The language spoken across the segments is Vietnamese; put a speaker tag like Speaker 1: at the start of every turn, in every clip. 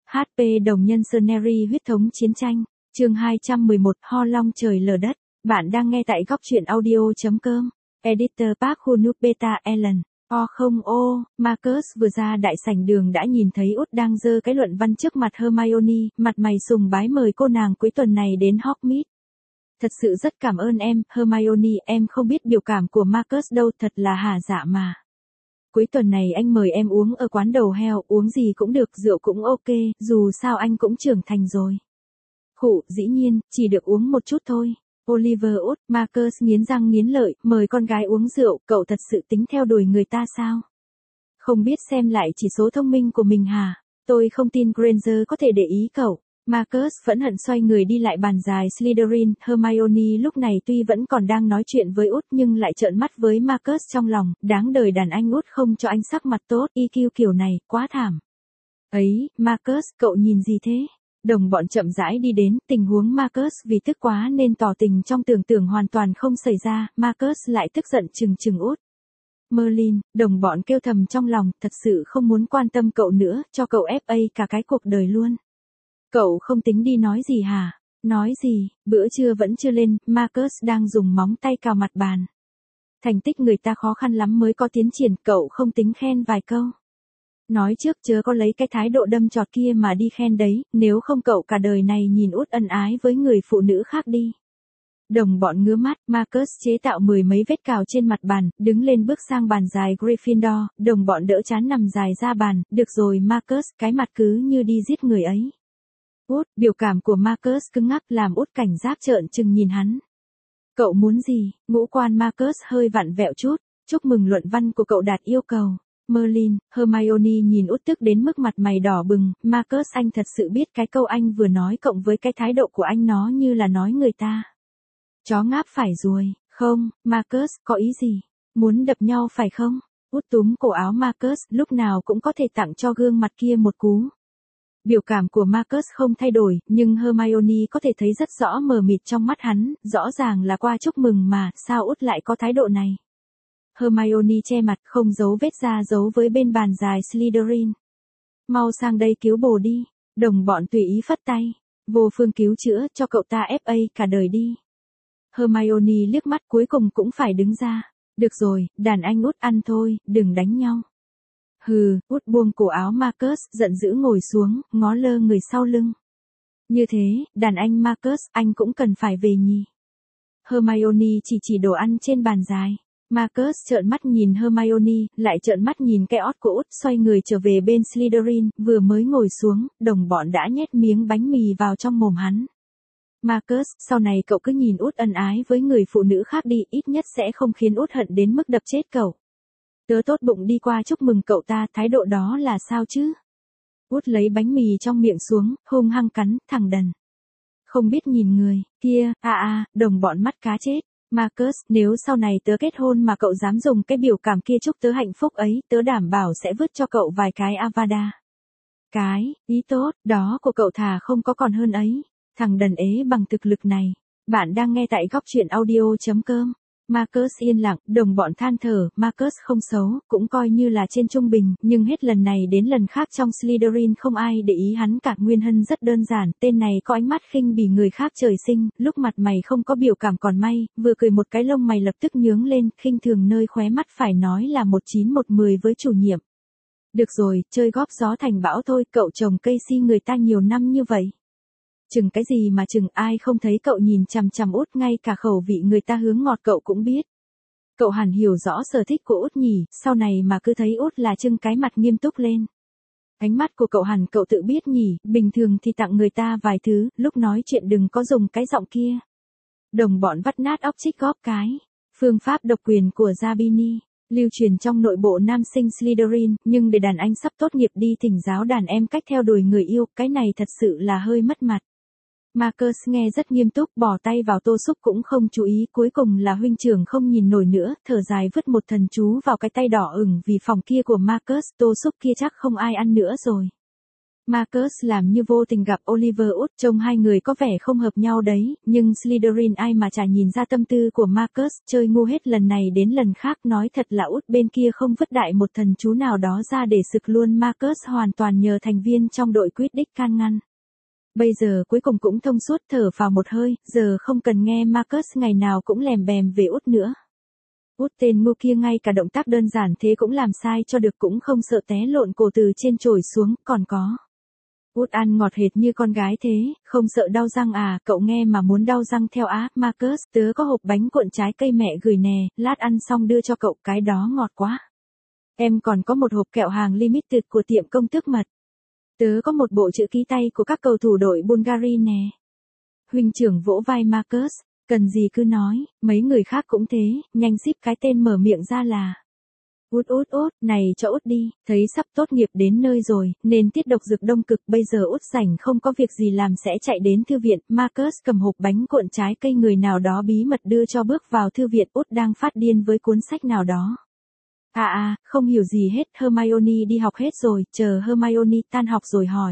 Speaker 1: HP đồng nhân Scenery huyết thống chiến tranh, chương 211 Ho long trời lở đất. Bạn đang nghe tại góc truyện audio.com. Editor Park Hunuk Beta Ellen. Marcus vừa ra đại sảnh đường đã nhìn thấy Út đang giơ cái luận văn trước mặt Hermione, mặt mày sùng bái mời cô nàng cuối tuần này đến Hogsmeade. Thật sự rất cảm ơn em, Hermione, em không biết biểu cảm của Marcus đâu, thật là hả dạ mà. Cuối tuần này anh mời em uống ở quán đầu heo, uống gì cũng được, rượu cũng ok, dù sao anh cũng trưởng thành rồi. Khụ, dĩ nhiên, chỉ được uống một chút thôi. Oliver Út, Marcus nghiến răng nghiến lợi, mời con gái uống rượu, cậu thật sự tính theo đuổi người ta sao? Không biết xem lại chỉ số thông minh của mình hả? Tôi không tin Granger có thể để ý cậu. Marcus phẫn hận xoay người đi lại bàn dài Slytherin. Hermione lúc này tuy vẫn còn đang nói chuyện với Út nhưng lại trợn mắt với Marcus trong lòng, đáng đời đàn anh Út không cho anh sắc mặt tốt, EQ kiểu này, quá thảm. Ấy, Marcus, cậu nhìn gì thế? Đồng bọn chậm rãi đi đến, tình huống Marcus vì tức quá nên tỏ tình trong tưởng tượng hoàn toàn không xảy ra, Marcus lại tức giận trừng Út. Merlin, đồng bọn kêu thầm trong lòng, thật sự không muốn quan tâm cậu nữa, cho cậu FA cả cái cuộc đời luôn. Cậu không tính đi nói gì hả? Nói gì, bữa trưa vẫn chưa lên, Marcus đang dùng móng tay cào mặt bàn. Thành tích người ta khó khăn lắm mới có tiến triển, cậu không tính khen vài câu. Nói trước chớ có lấy cái thái độ đâm chọt kia mà đi khen đấy, nếu không cậu cả đời này nhìn Út ân ái với người phụ nữ khác đi. Đồng bọn ngứa mắt, Marcus chế tạo 10 mấy vết cào trên mặt bàn, đứng lên bước sang bàn dài Gryffindor, đồng bọn đỡ chán nằm dài ra bàn, được rồi Marcus, cái mặt cứ như đi giết người ấy. Út, biểu cảm của Marcus cứng ngắc làm Út cảnh giác trợn trừng nhìn hắn. Cậu muốn gì? Ngũ quan Marcus hơi vặn vẹo chút, chúc mừng luận văn của cậu đạt yêu cầu. Merlin, Hermione nhìn Út tức đến mức mặt mày đỏ bừng, Marcus anh thật sự biết cái câu anh vừa nói cộng với cái thái độ của anh nó như là nói người ta. Chó ngáp phải ruồi, không, Marcus, có ý gì? Muốn đập nhau phải không? Út túm cổ áo Marcus, lúc nào cũng có thể tặng cho gương mặt kia một cú. Biểu cảm của Marcus không thay đổi, nhưng Hermione có thể thấy rất rõ mờ mịt trong mắt hắn, rõ ràng là qua chúc mừng mà, sao Út lại có thái độ này? Hermione che mặt không giấu vết da giấu với bên bàn dài Slytherin. Mau sang đây cứu bồ đi, đồng bọn tùy ý phất tay, vô phương cứu chữa cho cậu ta FA cả đời đi. Hermione liếc mắt cuối cùng cũng phải đứng ra, được rồi, đàn anh Út ăn thôi, đừng đánh nhau. Hừ, Út buông cổ áo Marcus, giận dữ ngồi xuống, ngó lơ người sau lưng. Như thế, đàn anh Marcus, anh cũng cần phải về nhỉ. Hermione chỉ đồ ăn trên bàn dài. Marcus trợn mắt nhìn Hermione, lại trợn mắt nhìn cái ót của Út, xoay người trở về bên Slytherin, vừa mới ngồi xuống, đồng bọn đã nhét miếng bánh mì vào trong mồm hắn. Marcus, sau này cậu cứ nhìn Út ân ái với người phụ nữ khác đi, ít nhất sẽ không khiến Út hận đến mức đập chết cậu. Tớ tốt bụng đi qua chúc mừng cậu ta, thái độ đó là sao chứ? Út lấy bánh mì trong miệng xuống, hung hăng cắn, thằng đần. Không biết nhìn người, kia, đồng bọn mắt cá chết. Marcus, nếu sau này tớ kết hôn mà cậu dám dùng cái biểu cảm kia chúc tớ hạnh phúc ấy, tớ đảm bảo sẽ vứt cho cậu vài cái Avada. Cái, ý tốt, đó của cậu thà không có còn hơn ấy. Thằng đần ế bằng thực lực này. Bạn đang nghe tại góc truyện audio.com. Marcus yên lặng, đồng bọn than thở, Marcus không xấu, cũng coi như là trên trung bình, nhưng hết lần này đến lần khác trong Slytherin không ai để ý hắn cả, nguyên nhân rất đơn giản, tên này có ánh mắt khinh bỉ người khác trời sinh, lúc mặt mày không có biểu cảm còn may, vừa cười một cái lông mày lập tức nhướng lên, khinh thường nơi khóe mắt phải nói là 19-1-10 với chủ nhiệm. Được rồi, chơi góp gió thành bão thôi, cậu trồng cây si người ta nhiều năm như vậy. Chừng cái gì mà chừng, ai không thấy cậu nhìn chằm chằm Út, ngay cả khẩu vị người ta hướng ngọt cậu cũng biết. Cậu hẳn hiểu rõ sở thích của Út nhỉ, sau này mà cứ thấy Út là trưng cái mặt nghiêm túc lên. Ánh mắt của cậu hẳn cậu tự biết nhỉ, bình thường thì tặng người ta vài thứ, lúc nói chuyện đừng có dùng cái giọng kia. Đồng bọn vắt nát óc trích góp cái. Phương pháp độc quyền của Zabini, lưu truyền trong nội bộ nam sinh Slytherin, nhưng để đàn anh sắp tốt nghiệp đi thỉnh giáo đàn em cách theo đuổi người yêu, cái này thật sự là hơi mất mặt. Marcus nghe rất nghiêm túc, bỏ tay vào tô súp cũng không chú ý, cuối cùng là huynh trưởng không nhìn nổi nữa, thở dài vứt một thần chú vào cái tay đỏ ửng vì phòng kia của Marcus, tô súp kia chắc không ai ăn nữa rồi. Marcus làm như vô tình gặp Oliver Wood, trông hai người có vẻ không hợp nhau đấy, nhưng Slytherin ai mà chả nhìn ra tâm tư của Marcus, chơi ngu hết lần này đến lần khác, nói thật là Wood bên kia không vứt đại một thần chú nào đó ra để sực luôn Marcus hoàn toàn nhờ thành viên trong đội Quidditch can ngăn. Bây giờ cuối cùng cũng thông suốt thở vào một hơi, giờ không cần nghe Marcus ngày nào cũng lèm bèm về Wood nữa. Wood tên ngu kia ngay cả động tác đơn giản thế cũng làm sai cho được, cũng không sợ té lộn cổ từ trên trồi xuống, còn có. Wood ăn ngọt hệt như con gái thế, không sợ đau răng à, cậu nghe mà muốn đau răng theo á, Marcus, tớ có hộp bánh cuộn trái cây mẹ gửi nè, lát ăn xong đưa cho cậu, cái đó ngọt quá. Em còn có một hộp kẹo hàng limited của tiệm công tước mật. Tớ có một bộ chữ ký tay của các cầu thủ đội Bulgari nè. Huynh trưởng vỗ vai Marcus, cần gì cứ nói, mấy người khác cũng thế, nhanh ship cái tên mở miệng ra là. Út, này cho Út đi, thấy sắp tốt nghiệp đến nơi rồi, nên tiết độc dược đông cực, bây giờ Út rảnh không có việc gì làm sẽ chạy đến thư viện. Marcus cầm hộp bánh cuộn trái cây người nào đó bí mật đưa cho, bước vào thư viện. Út đang phát điên với cuốn sách nào đó. Không hiểu gì hết, Hermione đi học hết rồi, chờ Hermione tan học rồi hỏi.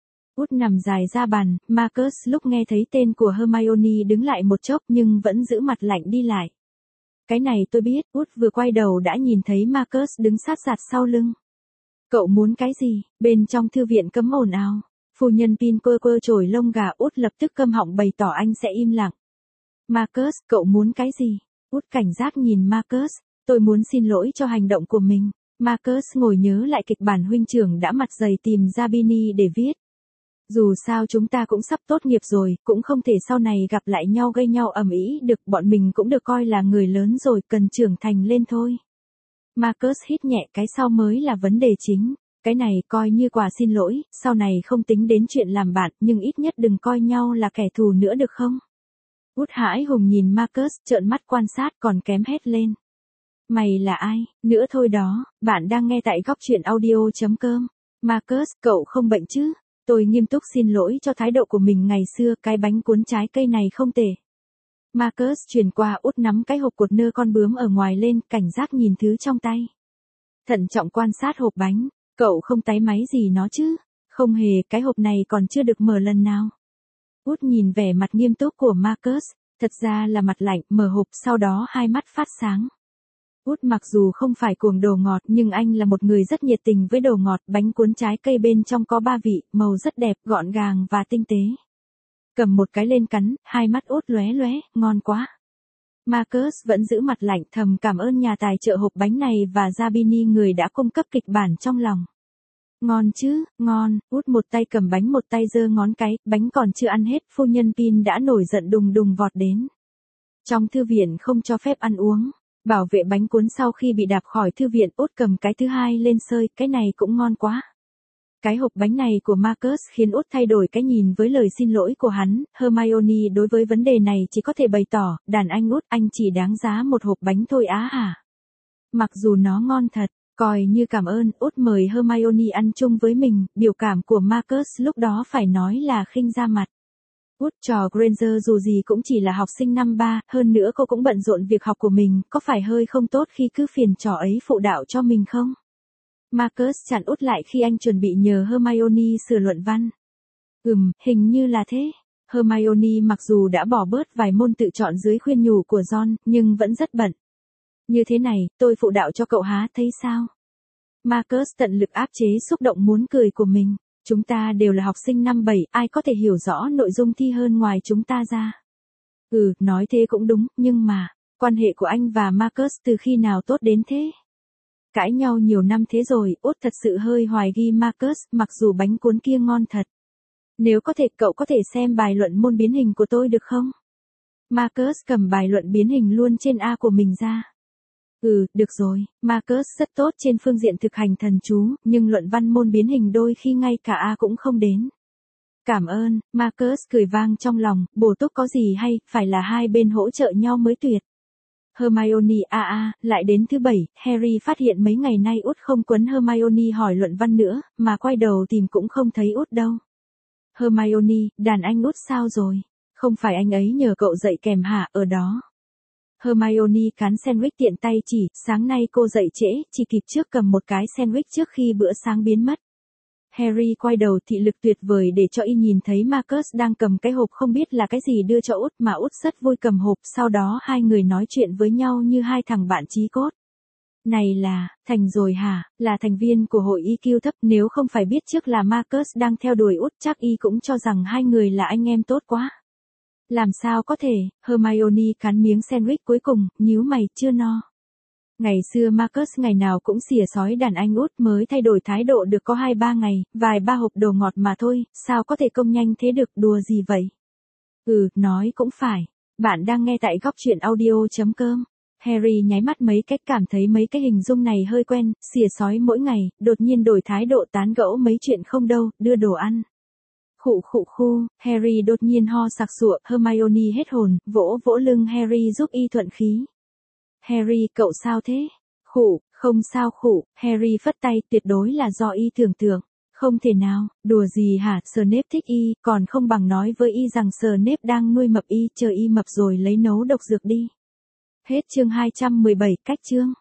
Speaker 1: Út nằm dài ra bàn, Marcus lúc nghe thấy tên của Hermione đứng lại một chốc nhưng vẫn giữ mặt lạnh đi lại. Cái này tôi biết, Út vừa quay đầu đã nhìn thấy Marcus đứng sát sạt sau lưng. Cậu muốn cái gì? Bên trong thư viện cấm ồn ào. Phu nhân Pin quơ chổi lông gà. Út lập tức câm họng bày tỏ anh sẽ im lặng. Marcus, cậu muốn cái gì? Út cảnh giác nhìn Marcus. Tôi muốn xin lỗi cho hành động của mình. Marcus ngồi nhớ lại kịch bản huynh trưởng đã mặt dày tìm Zabini để viết. Dù sao chúng ta cũng sắp tốt nghiệp rồi, cũng không thể sau này gặp lại nhau gây nhau ầm ĩ được, bọn mình cũng được coi là người lớn rồi, cần trưởng thành lên thôi. Marcus hít nhẹ, cái sau mới là vấn đề chính. Cái này coi như quà xin lỗi, sau này không tính đến chuyện làm bạn, nhưng ít nhất đừng coi nhau là kẻ thù nữa được không? Út hãi hùng nhìn Marcus, trợn mắt quan sát, còn kém hét lên. Mày là ai? Nữa thôi đó, bạn đang nghe tại góc truyện audio.com. Marcus, cậu không bệnh chứ? Tôi nghiêm túc xin lỗi cho thái độ của mình ngày xưa, cái bánh cuốn trái cây này không tệ. Marcus chuyển qua. Út nắm cái hộp cột nơ con bướm ở ngoài lên, cảnh giác nhìn thứ trong tay. Thận trọng quan sát hộp bánh, cậu không táy máy gì nó chứ? Không hề, cái hộp này còn chưa được mở lần nào. Út nhìn vẻ mặt nghiêm túc của Marcus, thật ra là mặt lạnh, mở hộp sau đó hai mắt phát sáng. Út mặc dù không phải cuồng đồ ngọt nhưng anh là một người rất nhiệt tình với đồ ngọt. Bánh cuốn trái cây bên trong có 3 vị, màu rất đẹp, gọn gàng và tinh tế. Cầm một cái lên cắn, hai mắt Út lóe lóe, ngon quá. Marcus vẫn giữ mặt lạnh, thầm cảm ơn nhà tài trợ hộp bánh này và Zabini người đã cung cấp kịch bản trong lòng. Ngon chứ, ngon. Út một tay cầm bánh một tay giơ ngón cái, bánh còn chưa ăn hết, phu nhân Pin đã nổi giận đùng đùng vọt đến. Trong thư viện không cho phép ăn uống. Bảo vệ bánh cuốn sau khi bị đạp khỏi thư viện. Út cầm cái thứ hai lên sơi, cái này cũng ngon quá. Cái hộp bánh này của Marcus khiến Út thay đổi cái nhìn với lời xin lỗi của hắn. Hermione đối với vấn đề này chỉ có thể bày tỏ, đàn anh Út, anh chỉ đáng giá một hộp bánh thôi á hả? Mặc dù nó ngon thật, coi như cảm ơn. Út mời Hermione ăn chung với mình, biểu cảm của Marcus lúc đó phải nói là khinh ra mặt. Út trò Granger dù gì cũng chỉ là học sinh năm 3, hơn nữa cô cũng bận rộn việc học của mình, có phải hơi không tốt khi cứ phiền trò ấy phụ đạo cho mình không? Marcus chặn Út lại khi anh chuẩn bị nhờ Hermione sửa luận văn. Hình như là thế. Hermione mặc dù đã bỏ bớt vài môn tự chọn dưới khuyên nhủ của Ron, nhưng vẫn rất bận. Như thế này, tôi phụ đạo cho cậu há, thấy sao? Marcus tận lực áp chế xúc động muốn cười của mình. Chúng ta đều là học sinh năm 7, ai có thể hiểu rõ nội dung thi hơn ngoài chúng ta ra. Nói thế cũng đúng, nhưng mà, quan hệ của anh và Marcus từ khi nào tốt đến thế? Cãi nhau nhiều năm thế rồi. Út thật sự hơi hoài nghi Marcus, mặc dù bánh cuốn kia ngon thật. Nếu có thể, cậu có thể xem bài luận môn biến hình của tôi được không? Marcus cầm bài luận biến hình luôn trên A của mình ra. Được rồi. Marcus rất tốt trên phương diện thực hành thần chú, nhưng luận văn môn biến hình đôi khi ngay cả A cũng không đến. Cảm ơn. Marcus cười vang trong lòng, bổ túc có gì hay, phải là hai bên hỗ trợ nhau mới tuyệt. Hermione lại đến thứ 7, Harry phát hiện mấy ngày nay Út không quấn Hermione hỏi luận văn nữa, mà quay đầu tìm cũng không thấy Út đâu. Hermione, đàn anh Út sao rồi? Không phải anh ấy nhờ cậu dạy kèm hả, ở đó. Hermione cán sandwich tiện tay chỉ, sáng nay cô dậy trễ, chỉ kịp trước cầm một cái sandwich trước khi bữa sáng biến mất. Harry quay đầu thị lực tuyệt vời để cho y nhìn thấy Marcus đang cầm cái hộp không biết là cái gì đưa cho út mà út rất vui cầm hộp, sau đó hai người nói chuyện với nhau như hai thằng bạn chí cốt. Này là, Thành rồi hả, là thành viên của hội EQ thấp, nếu không phải biết trước là Marcus đang theo đuổi út chắc y cũng cho rằng hai người là anh em tốt quá. Làm sao có thể, Hermione cắn miếng sandwich cuối cùng, nhíu mày, chưa no. Ngày xưa Marcus ngày nào cũng xỉa xói đàn anh út, mới thay đổi thái độ được có 2-3 ngày, vài ba hộp đồ ngọt mà thôi, sao có thể công nhanh thế được, đùa gì vậy? Nói cũng phải. Bạn đang nghe tại góc truyện audio.com. Harry nháy mắt mấy cách cảm thấy mấy cái hình dung này hơi quen, xỉa xói mỗi ngày, đột nhiên đổi thái độ tán gẫu mấy chuyện không đâu, đưa đồ ăn. Khụ khụ khu, Harry đột nhiên ho sặc sụa, Hermione hết hồn, vỗ vỗ lưng Harry giúp y thuận khí. Harry, cậu sao thế? Khụ, không sao khụ, Harry phất tay, tuyệt đối là do y tưởng tượng. Không thể nào, đùa gì hả, Snape thích y, còn không bằng nói với y rằng Snape đang nuôi mập y, chờ y mập rồi lấy nấu độc dược đi. Hết chương 217, cách chương.